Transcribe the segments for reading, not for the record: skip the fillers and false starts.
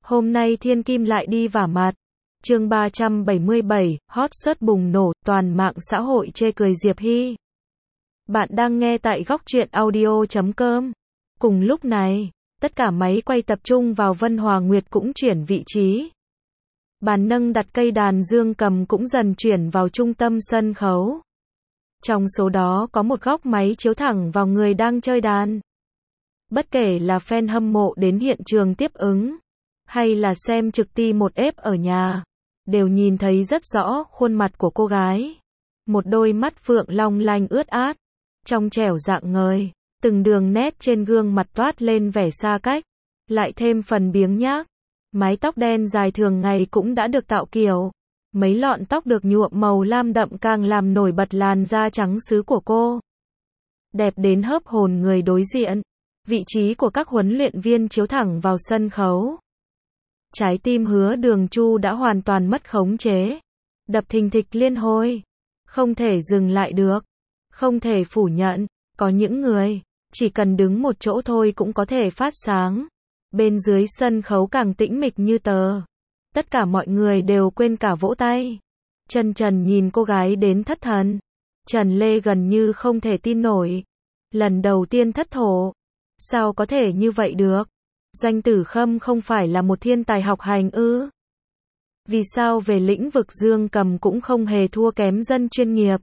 Hôm nay Thiên Kim lại đi vả mặt. Chương 377, hot search bùng nổ, toàn mạng xã hội chê cười Diệp Hy. Bạn đang nghe tại góc truyện audio.com. Cùng lúc này, tất cả máy quay tập trung vào Vân Hòa Nguyệt cũng chuyển vị trí. Bàn nâng đặt cây đàn dương cầm cũng dần chuyển vào trung tâm sân khấu. Trong số đó có một góc máy chiếu thẳng vào người đang chơi đàn. Bất kể là fan hâm mộ đến hiện trường tiếp ứng, hay là xem trực ti một ép ở nhà, đều nhìn thấy rất rõ khuôn mặt của cô gái. Một đôi mắt phượng long lanh ướt át, trong trẻo dạng ngời, từng đường nét trên gương mặt toát lên vẻ xa cách, lại thêm phần biếng nhác. Mái tóc đen dài thường ngày cũng đã được tạo kiểu. Mấy lọn tóc được nhuộm màu lam đậm càng làm nổi bật làn da trắng sứ của cô. Đẹp đến hớp hồn người đối diện. Vị trí của các huấn luyện viên chiếu thẳng vào sân khấu. Trái tim Hứa Đường Chu đã hoàn toàn mất khống chế. Đập thình thịch liên hồi. Không thể dừng lại được. Không thể phủ nhận. Có những người, chỉ cần đứng một chỗ thôi cũng có thể phát sáng. Bên dưới sân khấu càng tĩnh mịch như tờ. Tất cả mọi người đều quên cả vỗ tay. Trần nhìn cô gái đến thất thần. Trần Lê gần như không thể tin nổi. Lần đầu tiên thất thố. Sao có thể như vậy được? Doanh Tử Khâm không phải là một thiên tài học hành ư? Vì sao về lĩnh vực dương cầm cũng không hề thua kém dân chuyên nghiệp?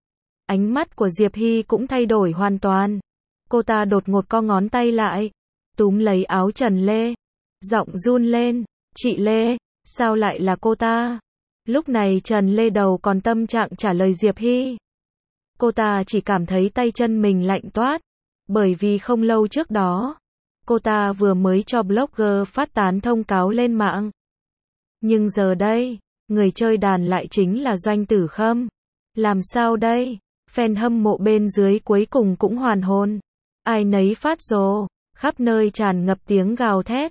Ánh mắt của Diệp Hy cũng thay đổi hoàn toàn. Cô ta đột ngột co ngón tay lại, túm lấy áo Trần Lê, giọng run lên, "Chị Lê, sao lại là cô ta?" Lúc này Trần Lê đầu còn tâm trạng trả lời Diệp Hy. Cô ta chỉ cảm thấy tay chân mình lạnh toát, bởi vì không lâu trước đó, cô ta vừa mới cho blogger phát tán thông cáo lên mạng. Nhưng giờ đây, người chơi đàn lại chính là Doanh Tử Khâm. Làm sao đây? Fan hâm mộ bên dưới cuối cùng cũng hoàn hồn. Ai nấy phát rồ, khắp nơi tràn ngập tiếng gào thét.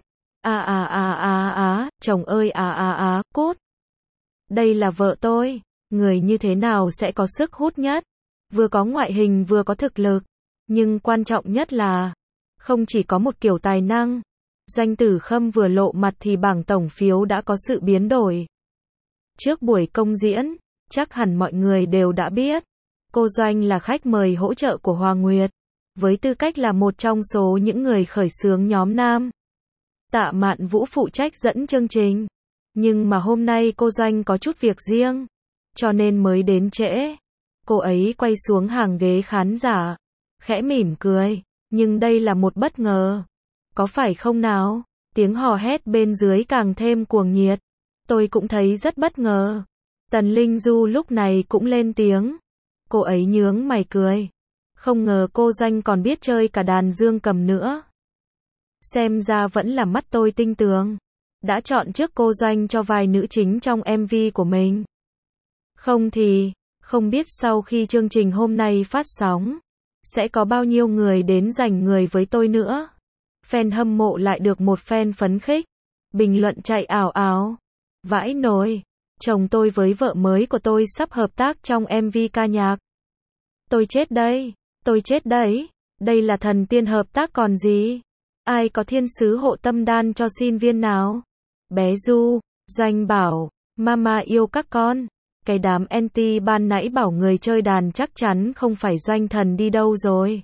Chồng ơi cút. Đây là vợ tôi, người như thế nào sẽ có sức hút nhất? Vừa có ngoại hình vừa có thực lực, nhưng quan trọng nhất là không chỉ có một kiểu tài năng. Doanh Tử Khâm vừa lộ mặt thì bảng tổng phiếu đã có sự biến đổi. Trước buổi công diễn, chắc hẳn mọi người đều đã biết, cô Doanh là khách mời hỗ trợ của Hòa Nguyệt, với tư cách là một trong số những người khởi xướng nhóm nam. Tạ Mạn Vũ phụ trách dẫn chương trình, nhưng mà hôm nay cô Doanh có chút việc riêng, cho nên mới đến trễ. Cô ấy quay xuống hàng ghế khán giả, khẽ mỉm cười, nhưng đây là một bất ngờ. Có phải không nào? Tiếng hò hét bên dưới càng thêm cuồng nhiệt. Tôi cũng thấy rất bất ngờ. Tần Linh Du lúc này cũng lên tiếng. Cô ấy nhướng mày cười. Không ngờ cô Doanh còn biết chơi cả đàn dương cầm nữa. Xem ra vẫn là mắt tôi tinh tường. Đã chọn trước cô Doanh cho vai nữ chính trong MV của mình. Không thì, không biết sau khi chương trình hôm nay phát sóng, sẽ có bao nhiêu người đến giành người với tôi nữa. Fan hâm mộ lại được một fan phấn khích. Bình luận chạy ào ào. Vãi nồi. Chồng tôi với vợ mới của tôi sắp hợp tác trong MV ca nhạc. Tôi chết đây. Tôi chết đấy. Đây là thần tiên hợp tác còn gì. Ai có thiên sứ hộ tâm đan cho xin viên nào? Bé Du, Doanh bảo, mama yêu các con. Cái đám anti ban nãy bảo người chơi đàn chắc chắn không phải Doanh thần đi đâu rồi.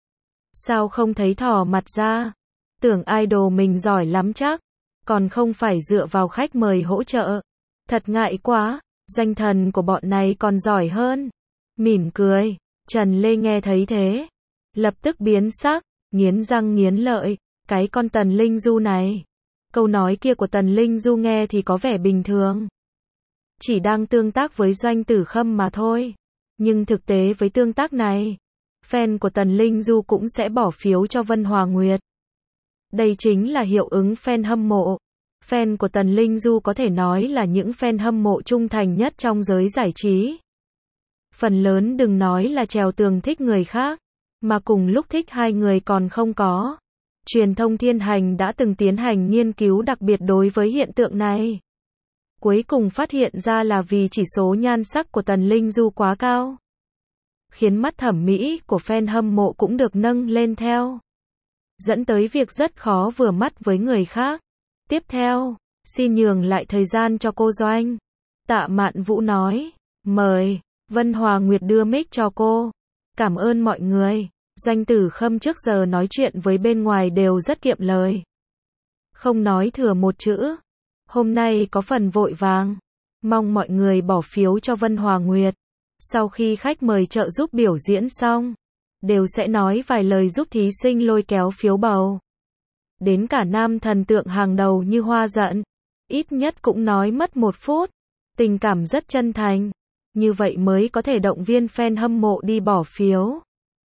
Sao không thấy thò mặt ra? Tưởng idol mình giỏi lắm chắc. Còn không phải dựa vào khách mời hỗ trợ. Thật ngại quá, Doanh thần của bọn này còn giỏi hơn. Mỉm cười, Trần Lê nghe thấy thế, lập tức biến sắc, nghiến răng nghiến lợi. Cái con Tần Linh Du này. Câu nói kia của Tần Linh Du nghe thì có vẻ bình thường. Chỉ đang tương tác với Doanh Tử Khâm mà thôi. Nhưng thực tế với tương tác này, fan của Tần Linh Du cũng sẽ bỏ phiếu cho Vân Hòa Nguyệt. Đây chính là hiệu ứng fan hâm mộ. Fan của Tần Linh Du có thể nói là những fan hâm mộ trung thành nhất trong giới giải trí. Phần lớn đừng nói là trèo tường thích người khác, mà cùng lúc thích hai người còn không có. Truyền thông Thiên Hành đã từng tiến hành nghiên cứu đặc biệt đối với hiện tượng này. Cuối cùng phát hiện ra là vì chỉ số nhan sắc của Tần Linh Du quá cao, khiến mắt thẩm mỹ của fan hâm mộ cũng được nâng lên theo, dẫn tới việc rất khó vừa mắt với người khác. Tiếp theo, xin nhường lại thời gian cho cô Doanh. Tạ Mạn Vũ nói, mời. Vân Hòa Nguyệt đưa mic cho cô. Cảm ơn mọi người. Doanh Tử Khâm trước giờ nói chuyện với bên ngoài đều rất kiệm lời. Không nói thừa một chữ. Hôm nay có phần vội vàng. Mong mọi người bỏ phiếu cho Vân Hòa Nguyệt. Sau khi khách mời trợ giúp biểu diễn xong, đều sẽ nói vài lời giúp thí sinh lôi kéo phiếu bầu. Đến cả nam thần tượng hàng đầu như Hoa Dận, ít nhất cũng nói mất 1 phút. Tình cảm rất chân thành. Như vậy mới có thể động viên fan hâm mộ đi bỏ phiếu.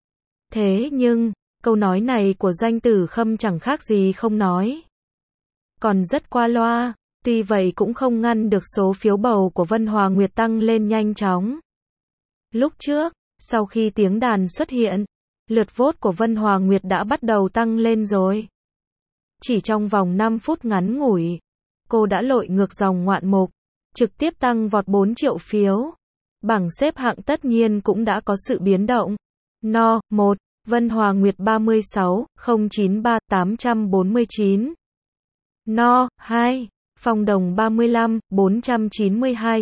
Thế nhưng, câu nói này của Doanh Tử Khâm chẳng khác gì không nói. Còn rất qua loa, tuy vậy cũng không ngăn được số phiếu bầu của Vân Hòa Nguyệt tăng lên nhanh chóng. Lúc trước, sau khi tiếng đàn xuất hiện, lượt vote của Vân Hòa Nguyệt đã bắt đầu tăng lên rồi. Chỉ trong vòng 5 phút ngắn ngủi, cô đã lội ngược dòng ngoạn mục, trực tiếp tăng vọt 4 triệu phiếu. Bảng xếp hạng tất nhiên cũng đã có sự biến động. No. 1. Vân Hòa Nguyệt 36, 093, 849. No. 2. Phong Đồng 35, 492,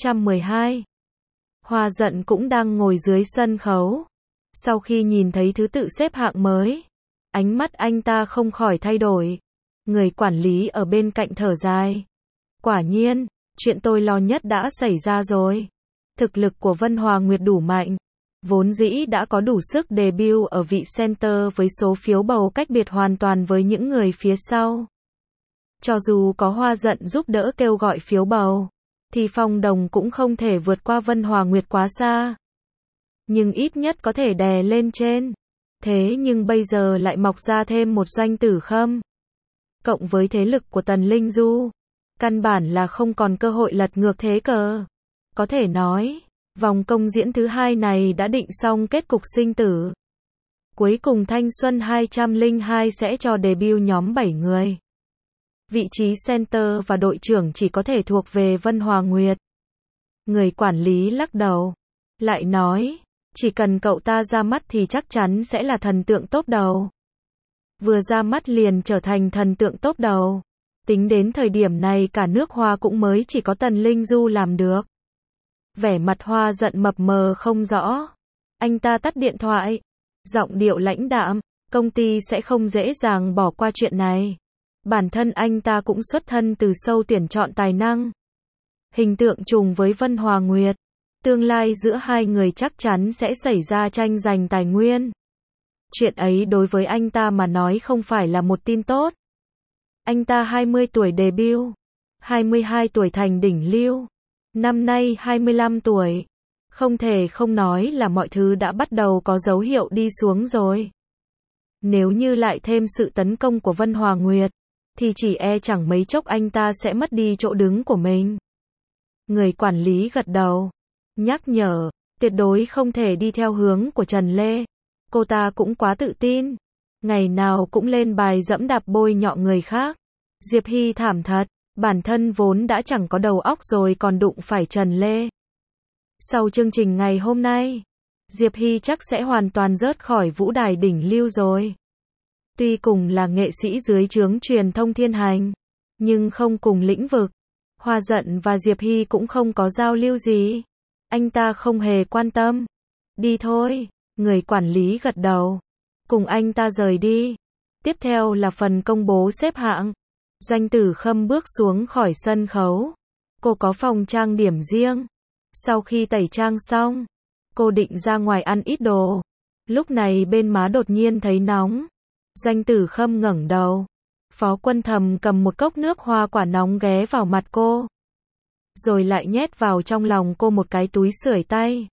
812. Hoa Dận cũng đang ngồi dưới sân khấu. Sau khi nhìn thấy thứ tự xếp hạng mới, ánh mắt anh ta không khỏi thay đổi. Người quản lý ở bên cạnh thở dài. Quả nhiên, chuyện tôi lo nhất đã xảy ra rồi. Thực lực của Vân Hòa Nguyệt đủ mạnh, vốn dĩ đã có đủ sức debut ở vị center với số phiếu bầu cách biệt hoàn toàn với những người phía sau. Cho dù có Hoa Dận giúp đỡ kêu gọi phiếu bầu, thì Phong Đồng cũng không thể vượt qua Vân Hòa Nguyệt quá xa. Nhưng ít nhất có thể đè lên trên. Thế nhưng bây giờ lại mọc ra thêm một Doanh Tử Khâm. Cộng với thế lực của Tần Linh Du, căn bản là không còn cơ hội lật ngược thế cờ. Có thể nói, vòng công diễn thứ 2 này đã định xong kết cục sinh tử. Cuối cùng Thanh Xuân 202 sẽ cho debut nhóm 7 người. Vị trí center và đội trưởng chỉ có thể thuộc về Vân Hòa Nguyệt. Người quản lý lắc đầu, lại nói, chỉ cần cậu ta ra mắt thì chắc chắn sẽ là thần tượng top đầu. Vừa ra mắt liền trở thành thần tượng top đầu. Tính đến thời điểm này cả nước Hoa cũng mới chỉ có Tần Linh Du làm được. Vẻ mặt Hoa Dận mập mờ không rõ. Anh ta tắt điện thoại. Giọng điệu lãnh đạm, công ty sẽ không dễ dàng bỏ qua chuyện này. Bản thân anh ta cũng xuất thân từ sâu tuyển chọn tài năng. Hình tượng trùng với Vân Hòa Nguyệt. Tương lai giữa hai người chắc chắn sẽ xảy ra tranh giành tài nguyên. Chuyện ấy đối với anh ta mà nói không phải là một tin tốt. Anh ta 20 tuổi debut, 22 tuổi thành đỉnh lưu, năm nay 25 tuổi. Không thể không nói là mọi thứ đã bắt đầu có dấu hiệu đi xuống rồi. Nếu như lại thêm sự tấn công của Vân Hòa Nguyệt, thì chỉ e chẳng mấy chốc anh ta sẽ mất đi chỗ đứng của mình. Người quản lý gật đầu, nhắc nhở, tuyệt đối không thể đi theo hướng của Trần Lê. Cô ta cũng quá tự tin, ngày nào cũng lên bài dẫm đạp bôi nhọ người khác. Diệp Hy thảm thật, bản thân vốn đã chẳng có đầu óc rồi còn đụng phải Trần Lê. Sau chương trình ngày hôm nay, Diệp Hy chắc sẽ hoàn toàn rớt khỏi vũ đài đỉnh lưu rồi. Tuy cùng là nghệ sĩ dưới trướng truyền thông thiên hành, nhưng không cùng lĩnh vực. Hoa Dận và Diệp Hy cũng không có giao lưu gì. Anh ta không hề quan tâm. Đi thôi, người quản lý gật đầu. Cùng anh ta rời đi. Tiếp theo là phần công bố xếp hạng. Doanh Tử Khâm bước xuống khỏi sân khấu. Cô có phòng trang điểm riêng. Sau khi tẩy trang xong, cô định ra ngoài ăn ít đồ. Lúc này bên má đột nhiên thấy nóng. Doanh Tử Khâm ngẩng đầu. Phó Quân Thầm cầm một cốc nước hoa quả nóng ghé vào mặt cô. Rồi lại nhét vào trong lòng cô một cái túi sưởi tay.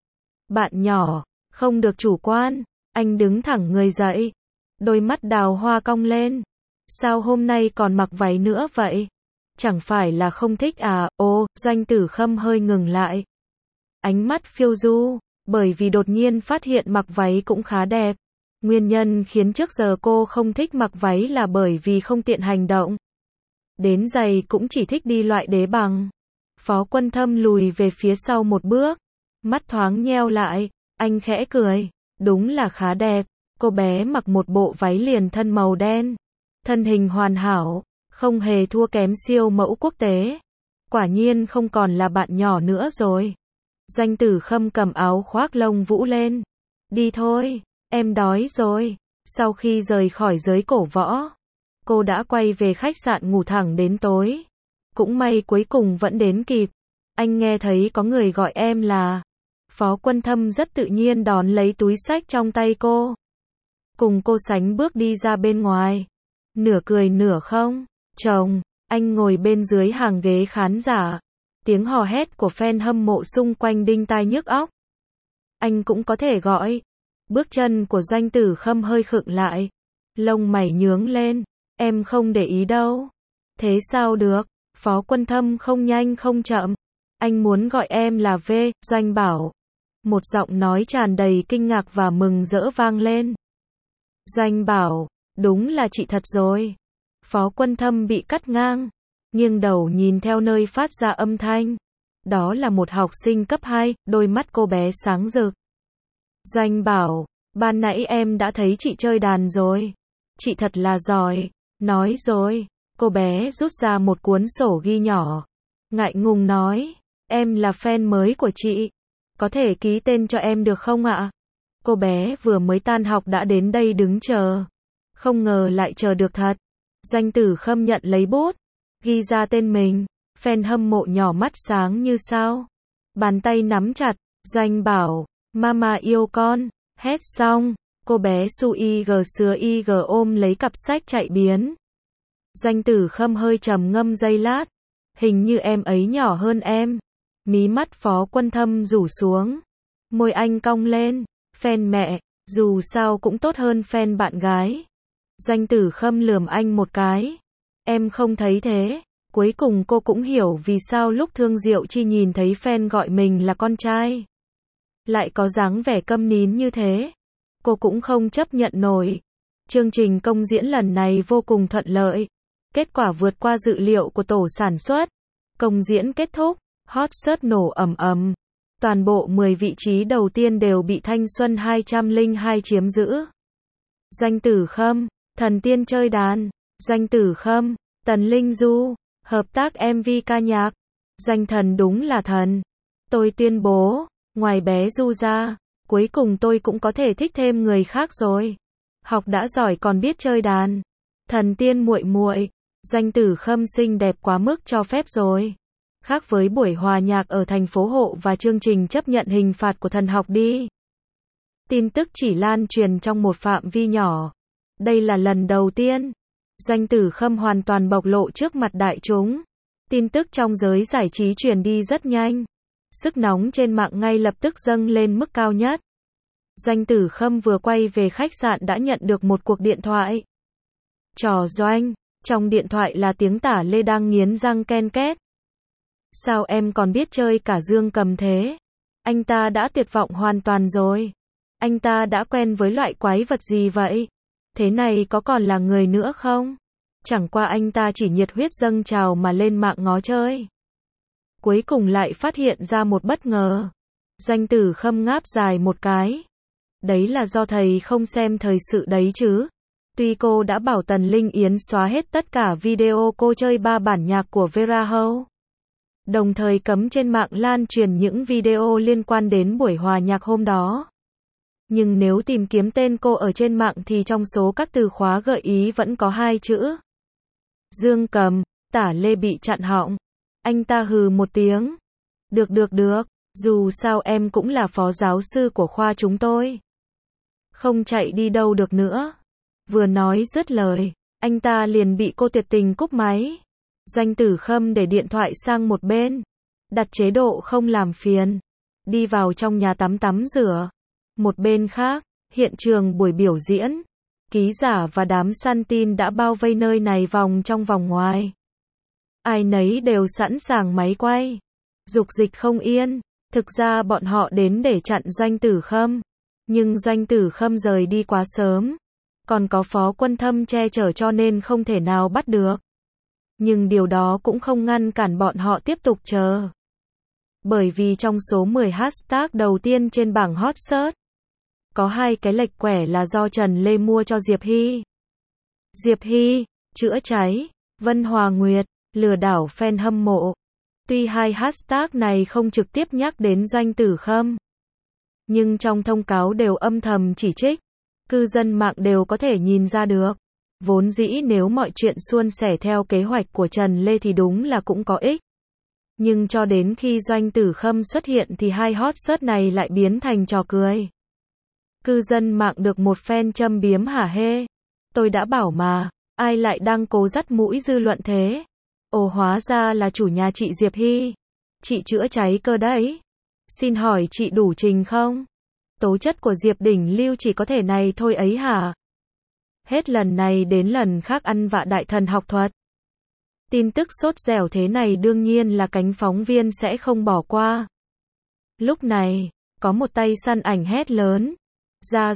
Bạn nhỏ, không được chủ quan. Anh đứng thẳng người dậy. Đôi mắt đào hoa cong lên. Sao hôm nay còn mặc váy nữa vậy? Chẳng phải là không thích à? Ô, Doanh Tử Khâm hơi ngừng lại. Ánh mắt phiêu du, bởi vì đột nhiên phát hiện mặc váy cũng khá đẹp. Nguyên nhân khiến trước giờ cô không thích mặc váy là bởi vì không tiện hành động. Đến giày cũng chỉ thích đi loại đế bằng. Phó Quân Thâm lùi về phía sau một bước. Mắt thoáng nheo lại, anh khẽ cười. Đúng là khá đẹp. Cô bé mặc một bộ váy liền thân màu đen. Thân hình hoàn hảo, Không hề thua kém siêu mẫu quốc tế. Quả nhiên không còn là bạn nhỏ nữa rồi. Doanh Tử Khâm cầm áo khoác lông vũ lên. Đi thôi, em đói rồi. Sau khi rời khỏi giới cổ võ, cô đã quay về khách sạn ngủ thẳng đến tối. Cũng may cuối cùng vẫn đến kịp. Anh nghe thấy có người gọi em là Phó Quân Thâm, rất tự nhiên đón lấy túi xách trong tay cô. Cùng cô sánh bước đi ra bên ngoài. Nửa cười nửa không. Chồng, anh ngồi bên dưới hàng ghế khán giả. Tiếng hò hét của fan hâm mộ xung quanh đinh tai nhức óc. Anh cũng có thể gọi. Bước chân của Doanh Tử Khâm hơi khựng lại. Lông mày nhướng lên. Em không để ý đâu. Thế sao được? Phó Quân Thâm không nhanh không chậm. Anh muốn gọi em là V. Doanh bảo. Một giọng nói tràn đầy kinh ngạc và mừng rỡ vang lên. Doanh bảo, đúng là chị thật rồi. Phó Quân Thâm bị cắt ngang, nghiêng đầu nhìn theo nơi phát ra âm thanh. Đó là một học sinh cấp 2, đôi mắt cô bé sáng rực. Doanh bảo, ban nãy em đã thấy chị chơi đàn rồi. Chị thật là giỏi. Nói rồi, cô bé rút ra một cuốn sổ ghi nhỏ. Ngại ngùng nói, em là fan mới của chị. Có thể ký tên cho em được không ạ? Cô bé vừa mới tan học đã đến đây đứng chờ. Không ngờ lại chờ được thật. Doanh Tử Khâm nhận lấy bút, ghi ra tên mình. Fan hâm mộ nhỏ mắt sáng như sao. Bàn tay nắm chặt. Doanh bảo, mama yêu con. Hét xong, cô bé su ig sứa ig ôm lấy cặp sách chạy biến. Doanh Tử Khâm hơi trầm ngâm giây lát. Hình như em ấy nhỏ hơn em. Mí mắt Phó Quân Thâm rủ xuống. Môi anh cong lên. Fan mẹ, dù sao cũng tốt hơn fan bạn gái. Doanh Tử Khâm lườm anh một cái. Em không thấy thế. Cuối cùng cô cũng hiểu vì sao lúc Thương Diệu Chi nhìn thấy fan gọi mình là con trai, lại có dáng vẻ câm nín như thế. Cô cũng không chấp nhận nổi. Chương trình công diễn lần này vô cùng thuận lợi. Kết quả vượt qua dự liệu của tổ sản xuất. Công diễn kết thúc, hot search nổ ầm ầm. Toàn bộ 10 vị trí đầu tiên đều bị Thanh Xuân 202 chiếm giữ. Doanh Tử Khâm, thần tiên chơi đàn. Doanh Tử Khâm, Tần Linh Du, hợp tác MV ca nhạc. Doanh thần đúng là thần. Tôi tuyên bố, ngoài bé Du ra, cuối cùng tôi cũng có thể thích thêm người khác rồi. Học đã giỏi còn biết chơi đàn. Thần tiên muội muội. Doanh Tử Khâm xinh đẹp quá mức cho phép rồi. Khác với buổi hòa nhạc ở thành phố Hộ và chương trình chấp nhận hình phạt của thần học đi. Tin tức chỉ lan truyền trong một phạm vi nhỏ. Đây là lần đầu tiên Doanh Tử Khâm hoàn toàn bộc lộ trước mặt đại chúng. Tin tức trong giới giải trí truyền đi rất nhanh. Sức nóng trên mạng ngay lập tức dâng lên mức cao nhất. Doanh Tử Khâm vừa quay về khách sạn đã nhận được một cuộc điện thoại. Trò Doanh, trong điện thoại là tiếng Tả Lê đang nghiến răng ken két. Sao em còn biết chơi cả dương cầm thế? Anh ta đã tuyệt vọng hoàn toàn rồi. Anh ta đã quen với loại quái vật gì vậy? Thế này có còn là người nữa không? Chẳng qua anh ta chỉ nhiệt huyết dâng trào mà lên mạng ngó chơi. Cuối cùng lại phát hiện ra một bất ngờ. Doanh Tử Khâm ngáp dài một cái. Đấy là do thầy không xem thời sự đấy chứ. Tuy cô đã bảo Tần Linh Yến xóa hết tất cả video cô chơi 3 bản nhạc của Vera Hâu, đồng thời cấm trên mạng lan truyền những video liên quan đến buổi hòa nhạc hôm đó. Nhưng nếu tìm kiếm tên cô ở trên mạng thì trong số các từ khóa gợi ý vẫn có 2 chữ. Dương cầm. Tả Lê bị chặn họng. Anh ta hừ một tiếng. Được. Dù sao em cũng là phó giáo sư của khoa chúng tôi. Không chạy đi đâu được nữa. Vừa nói dứt lời, anh ta liền bị cô tuyệt tình cúp máy. Doanh Tử Khâm để điện thoại sang một bên. Đặt chế độ không làm phiền. Đi vào trong nhà tắm rửa. Một bên khác, hiện trường buổi biểu diễn. Ký giả và đám săn tin đã bao vây nơi này vòng trong vòng ngoài. Ai nấy đều sẵn sàng máy quay. Dục dịch không yên. Thực ra bọn họ đến để chặn Doanh Tử Khâm. Nhưng Doanh Tử Khâm rời đi quá sớm. Còn có Phó Quân Thâm che chở cho nên không thể nào bắt được. Nhưng điều đó cũng không ngăn cản bọn họ tiếp tục chờ. Bởi vì trong số 10 hashtag đầu tiên trên bảng hot search, có 2 cái lệch quẻ là do Trần Lê mua cho Diệp Hy. Diệp Hy, chữa cháy. Vân Hòa Nguyệt, lừa đảo fan hâm mộ. Tuy hai hashtag này không trực tiếp nhắc đến Doanh Tử Khâm, nhưng trong thông cáo đều âm thầm chỉ trích. Cư dân mạng đều có thể nhìn ra được. Vốn dĩ nếu mọi chuyện suôn sẻ theo kế hoạch của Trần Lê thì đúng là cũng có ích. Nhưng cho đến khi Doanh Tử Khâm xuất hiện thì hai hot search này lại biến thành trò cười. Cư dân mạng được một fan châm biếm hả hê. Tôi đã bảo mà, ai lại đang cố dắt mũi dư luận thế? Ồ, hóa ra là chủ nhà chị Diệp Hy. Chị chữa cháy cơ đấy. Xin hỏi chị đủ trình không? Tố chất của Diệp Đỉnh Lưu chỉ có thể này thôi ấy hả? Hết lần này đến lần khác ăn vạ đại thần học thuật. Tin tức sốt dẻo thế này đương nhiên là cánh phóng viên sẽ không bỏ qua. Lúc này, có một tay săn ảnh hét lớn. Ra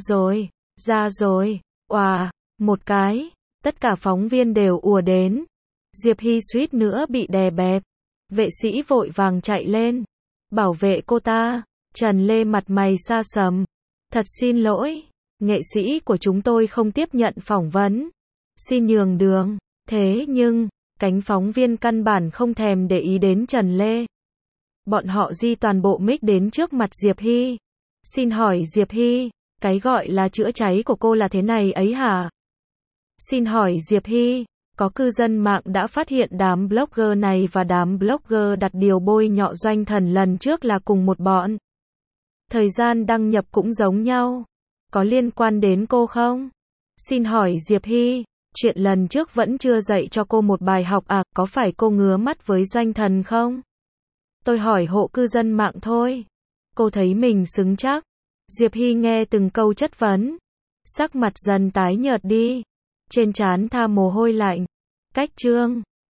rồi, oà, một cái, tất cả phóng viên đều ùa đến. Diệp Hy suýt nữa bị đè bẹp. Vệ sĩ vội vàng chạy lên, bảo vệ cô ta. Trần Lê mặt mày xa sầm. Thật xin lỗi, nghệ sĩ của chúng tôi không tiếp nhận phỏng vấn. Xin nhường đường. Thế nhưng, cánh phóng viên căn bản không thèm để ý đến Trần Lê. Bọn họ di toàn bộ mic đến trước mặt Diệp Hy. Xin hỏi Diệp Hy, cái gọi là chữa cháy của cô là thế này ấy hả? Xin hỏi Diệp Hy, có cư dân mạng đã phát hiện đám blogger này và đám blogger đặt điều bôi nhọ Doanh Thần lần trước là cùng một bọn. Thời gian đăng nhập cũng giống nhau. Có liên quan đến cô không? Xin hỏi Diệp Hy, chuyện lần trước vẫn chưa dạy cho cô một bài học à, có phải cô ngứa mắt với Doanh Thần không? Tôi hỏi hộ cư dân mạng thôi. Cô thấy mình xứng chắc. Diệp Hy nghe từng câu chất vấn. Sắc mặt dần tái nhợt đi. Trên trán tha mồ hôi lạnh. Cách chương.